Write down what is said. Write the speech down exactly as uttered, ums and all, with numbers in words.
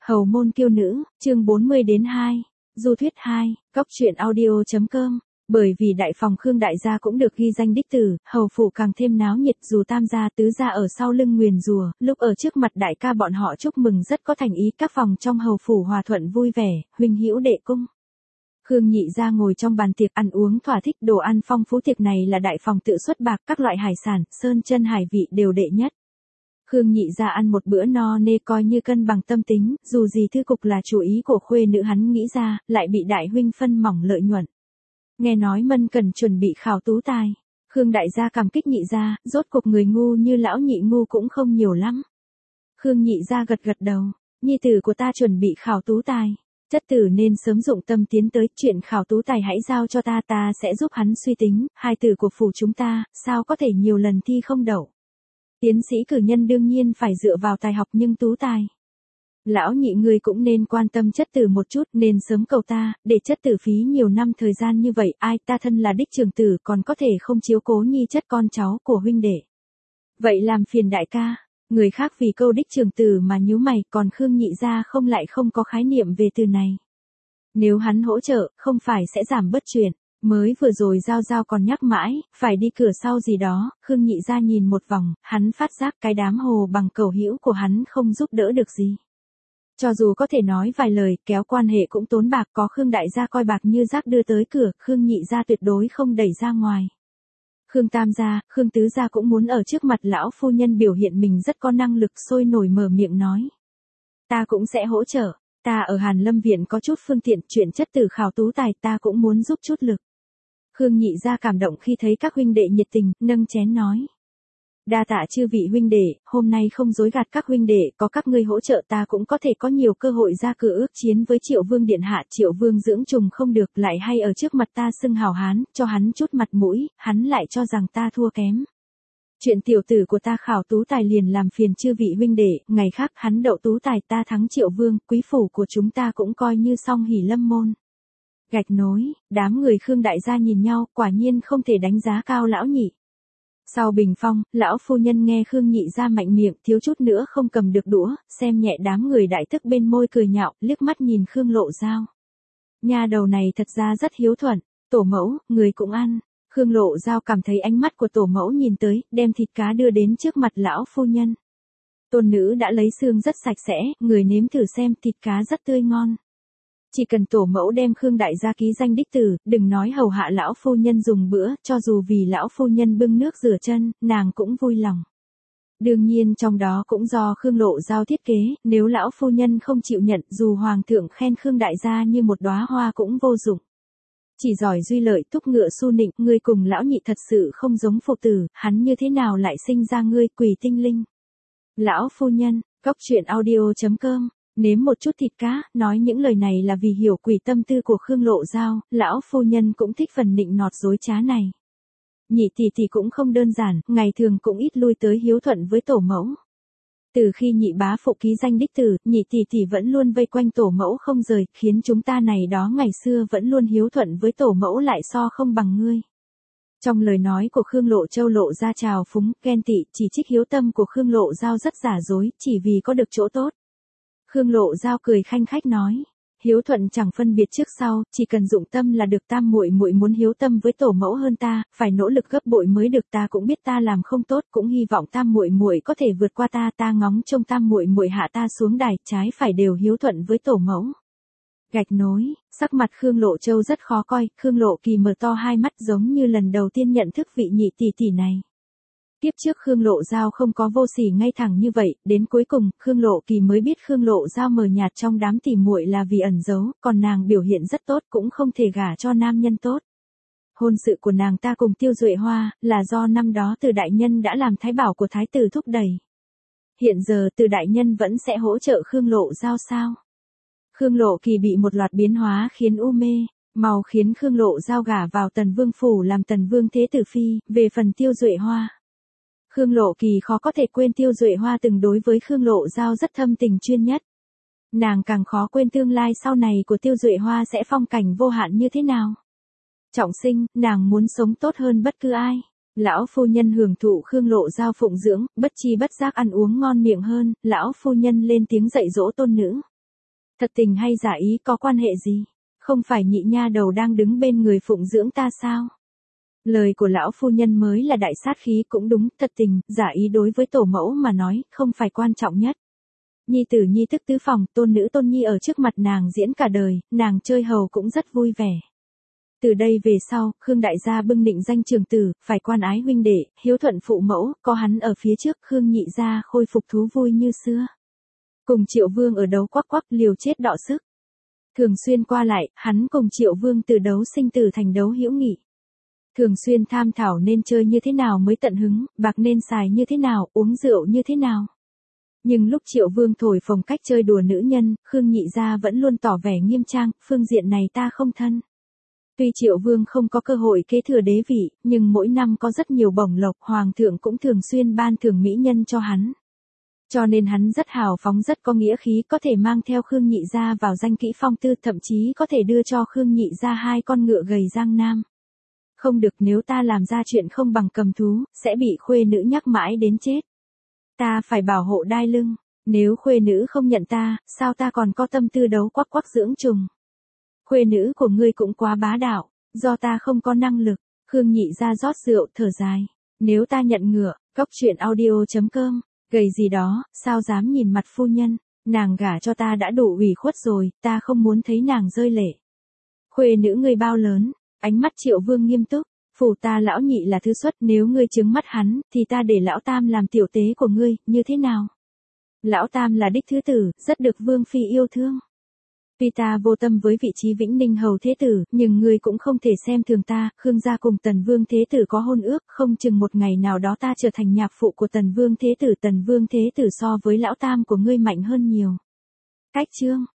Hầu môn kiêu nữ, chương bốn mươi đến hai. Du thuyết hai, cóc truyện audio.com. Bởi vì đại phòng Khương đại gia cũng được ghi danh đích tử, hầu phủ càng thêm náo nhiệt, dù tam gia tứ gia ở sau lưng nguyền rủa, lúc ở trước mặt đại ca bọn họ chúc mừng rất có thành ý, các phòng trong hầu phủ hòa thuận vui vẻ, huynh hữu đệ cung. Khương nhị gia ngồi trong bàn tiệc ăn uống thỏa thích, đồ ăn phong phú, tiệc này là đại phòng tự xuất bạc, các loại hải sản, sơn chân hải vị đều đệ nhất. Khương nhị gia ăn một bữa no nê coi như cân bằng tâm tính, dù gì thư cục là chủ ý của khuê nữ hắn nghĩ ra, lại bị đại huynh phân mỏng lợi nhuận. Nghe nói Mân cần chuẩn bị khảo tú tài. Khương đại gia cảm kích nhị gia, rốt cuộc người ngu như lão nhị ngu cũng không nhiều lắm. Khương nhị gia gật gật đầu, nhi tử của ta chuẩn bị khảo tú tài. Chất tử nên sớm dụng tâm tiến tới, chuyện khảo tú tài hãy giao cho ta, ta sẽ giúp hắn suy tính, hai tử của phủ chúng ta, sao có thể nhiều lần thi không đậu. Tiến sĩ cử nhân đương nhiên phải dựa vào tài học, nhưng tú tài. Lão nhị người cũng nên quan tâm chất tử một chút, nên sớm cầu ta, để chất tử phí nhiều năm thời gian như vậy, ai, ta thân là đích trưởng tử còn có thể không chiếu cố nhi chất con cháu của huynh đệ. Vậy làm phiền đại ca. Người khác vì câu đích trưởng tử mà nhíu mày, còn Khương nhị gia không lại không có khái niệm về từ này. Nếu hắn hỗ trợ, không phải sẽ giảm bớt chuyện. Mới vừa rồi giao giao còn nhắc mãi, phải đi cửa sau gì đó, Khương nhị gia nhìn một vòng, hắn phát giác cái đám hồ bằng cầu hữu của hắn không giúp đỡ được gì. Cho dù có thể nói vài lời, kéo quan hệ cũng tốn bạc, có Khương đại gia coi bạc như rác đưa tới cửa, Khương nhị gia tuyệt đối không đẩy ra ngoài. Khương tam gia, Khương tứ gia cũng muốn ở trước mặt lão phu nhân biểu hiện mình rất có năng lực, sôi nổi mở miệng nói. Ta cũng sẽ hỗ trợ, ta ở Hàn Lâm viện có chút phương tiện, chuyện chất tử khảo tú tài ta cũng muốn giúp chút lực. Khương nhị gia cảm động khi thấy các huynh đệ nhiệt tình, nâng chén nói. Đa tạ chư vị huynh đệ, hôm nay không dối gạt các huynh đệ, có các ngươi hỗ trợ ta cũng có thể có nhiều cơ hội ra cửa ước chiến với Triệu Vương điện hạ. Triệu Vương dưỡng trùng không được, lại hay ở trước mặt ta xưng hào hán, cho hắn chút mặt mũi, hắn lại cho rằng ta thua kém. Chuyện tiểu tử của ta khảo tú tài liền làm phiền chư vị huynh đệ, ngày khác hắn đậu tú tài ta thắng Triệu Vương, quý phủ của chúng ta cũng coi như song hỷ lâm môn. Gạch nối, đám người Khương đại gia nhìn nhau, quả nhiên không thể đánh giá cao lão nhị. Sau bình phong, lão phu nhân nghe Khương nhị gia mạnh miệng, thiếu chút nữa không cầm được đũa, xem nhẹ đám người đại thức bên môi cười nhạo, liếc mắt nhìn Khương Lộ Giao. Nha đầu này thật ra rất hiếu thuận, tổ mẫu, người cũng ăn. Khương Lộ Giao cảm thấy ánh mắt của tổ mẫu nhìn tới, đem thịt cá đưa đến trước mặt lão phu nhân. Tôn nữ đã lấy xương rất sạch sẽ, người nếm thử xem, thịt cá rất tươi ngon. Chỉ cần tổ mẫu đem Khương đại gia ký danh đích tử, đừng nói hầu hạ lão phu nhân dùng bữa, cho dù vì lão phu nhân bưng nước rửa chân, nàng cũng vui lòng. Đương nhiên trong đó cũng do Khương Lộ Giao thiết kế, nếu lão phu nhân không chịu nhận, dù hoàng thượng khen Khương đại gia như một đóa hoa cũng vô dụng. Chỉ giỏi duy lợi, thúc ngựa su nịnh, ngươi cùng lão nhị thật sự không giống phụ tử, hắn như thế nào lại sinh ra ngươi, quỷ tinh linh. Lão phu nhân, cóc truyện audio.com. Nếm một chút thịt cá, nói những lời này là vì hiểu quỷ tâm tư của Khương Lộ Giao, lão phu nhân cũng thích phần nịnh nọt dối trá này. Nhị tỷ tỷ cũng không đơn giản, ngày thường cũng ít lui tới hiếu thuận với tổ mẫu. Từ khi nhị bá phụ ký danh đích tử, nhị tỷ tỷ vẫn luôn vây quanh tổ mẫu không rời, khiến chúng ta này đó ngày xưa vẫn luôn hiếu thuận với tổ mẫu lại so không bằng ngươi. Trong lời nói của Khương Lộ Châu lộ ra trào phúng, ghen tị, chỉ trích hiếu tâm của Khương Lộ Giao rất giả dối, chỉ vì có được chỗ tốt. Khương Lộ Giao cười khanh khách nói, hiếu thuận chẳng phân biệt trước sau, chỉ cần dụng tâm là được. Tam muội muội muốn hiếu tâm với tổ mẫu hơn ta, phải nỗ lực gấp bội mới được. Ta cũng biết ta làm không tốt, cũng hy vọng tam muội muội có thể vượt qua ta. Ta ngóng trông tam muội muội hạ ta xuống đài, trái phải đều hiếu thuận với tổ mẫu. Gạch nối, sắc mặt Khương Lộ Châu rất khó coi, Khương Lộ Kỳ mở to hai mắt giống như lần đầu tiên nhận thức vị nhị tỷ tỷ này. Tiếp trước Khương Lộ Giao không có vô sỉ ngay thẳng như vậy, đến cuối cùng, Khương Lộ Kỳ mới biết Khương Lộ Giao mờ nhạt trong đám tỉ muội là vì ẩn giấu, còn nàng biểu hiện rất tốt cũng không thể gả cho nam nhân tốt. Hôn sự của nàng ta cùng Tiêu Duệ Hoa, là do năm đó Từ đại nhân đã làm thái bảo của thái tử thúc đẩy. Hiện giờ Từ đại nhân vẫn sẽ hỗ trợ Khương Lộ Giao sao? Khương Lộ Kỳ bị một loạt biến hóa khiến u mê, mau khiến Khương Lộ Giao gả vào Tần Vương phủ làm Tần Vương thế tử phi, về phần Tiêu Duệ Hoa. Khương Lộ Kỳ khó có thể quên Tiêu Duệ Hoa từng đối với Khương Lộ Giao rất thâm tình chuyên nhất. Nàng càng khó quên tương lai sau này của Tiêu Duệ Hoa sẽ phong cảnh vô hạn như thế nào. Trọng sinh, nàng muốn sống tốt hơn bất cứ ai. Lão phu nhân hưởng thụ Khương Lộ Giao phụng dưỡng, bất chi bất giác ăn uống ngon miệng hơn, lão phu nhân lên tiếng dạy dỗ tôn nữ. Thật tình hay giả ý có quan hệ gì? Không phải nhị nha đầu đang đứng bên người phụng dưỡng ta sao? Lời của lão phu nhân mới là đại sát khí cũng đúng, thật tình, giả ý đối với tổ mẫu mà nói, không phải quan trọng nhất. Nhi tử nhi thức tứ phòng, tôn nữ tôn nhi ở trước mặt nàng diễn cả đời, nàng chơi hầu cũng rất vui vẻ. Từ đây về sau, Khương đại gia bưng định danh trường tử, phải quan ái huynh đệ, hiếu thuận phụ mẫu, có hắn ở phía trước, Khương nhị gia khôi phục thú vui như xưa. Cùng Triệu Vương ở đấu quắc quắc liều chết đọ sức. Thường xuyên qua lại, hắn cùng Triệu Vương từ đấu sinh tử thành đấu hữu nghị. Thường xuyên tham thảo nên chơi như thế nào mới tận hứng, bạc nên xài như thế nào, uống rượu như thế nào. Nhưng lúc Triệu Vương thổi phồng cách chơi đùa nữ nhân, Khương nhị gia vẫn luôn tỏ vẻ nghiêm trang, phương diện này ta không thân. Tuy Triệu Vương không có cơ hội kế thừa đế vị, nhưng mỗi năm có rất nhiều bổng lộc, hoàng thượng cũng thường xuyên ban thưởng mỹ nhân cho hắn. Cho nên hắn rất hào phóng, rất có nghĩa khí, có thể mang theo Khương nhị gia vào danh kỹ phong tư, thậm chí có thể đưa cho Khương nhị gia hai con ngựa gầy Giang Nam. Không được, nếu ta làm ra chuyện không bằng cầm thú, sẽ bị khuê nữ nhắc mãi đến chết. Ta phải bảo hộ đai lưng, nếu khuê nữ không nhận ta, sao ta còn có tâm tư đấu quắc quắc dưỡng trùng. Khuê nữ của ngươi cũng quá bá đạo, do ta không có năng lực. Khương nhị gia rót rượu thở dài. Nếu ta nhận ngựa, cóc truyện audio chấm com, gầy gì đó, sao dám nhìn mặt phu nhân, nàng gả cho ta đã đủ ủy khuất rồi, ta không muốn thấy nàng rơi lệ. Khuê nữ ngươi bao lớn, ánh mắt Triệu Vương nghiêm túc, phủ ta lão nhị là thứ xuất, nếu ngươi trứng mắt hắn, thì ta để lão tam làm tiểu tế của ngươi, như thế nào? Lão tam là đích thứ tử, rất được Vương phi yêu thương. Tuy ta vô tâm với vị trí Vĩnh Ninh hầu thế tử, nhưng ngươi cũng không thể xem thường ta, Khương gia cùng Tần Vương thế tử có hôn ước, không chừng một ngày nào đó ta trở thành nhạc phụ của Tần Vương thế tử, Tần Vương thế tử so với lão tam của ngươi mạnh hơn nhiều. Cách chương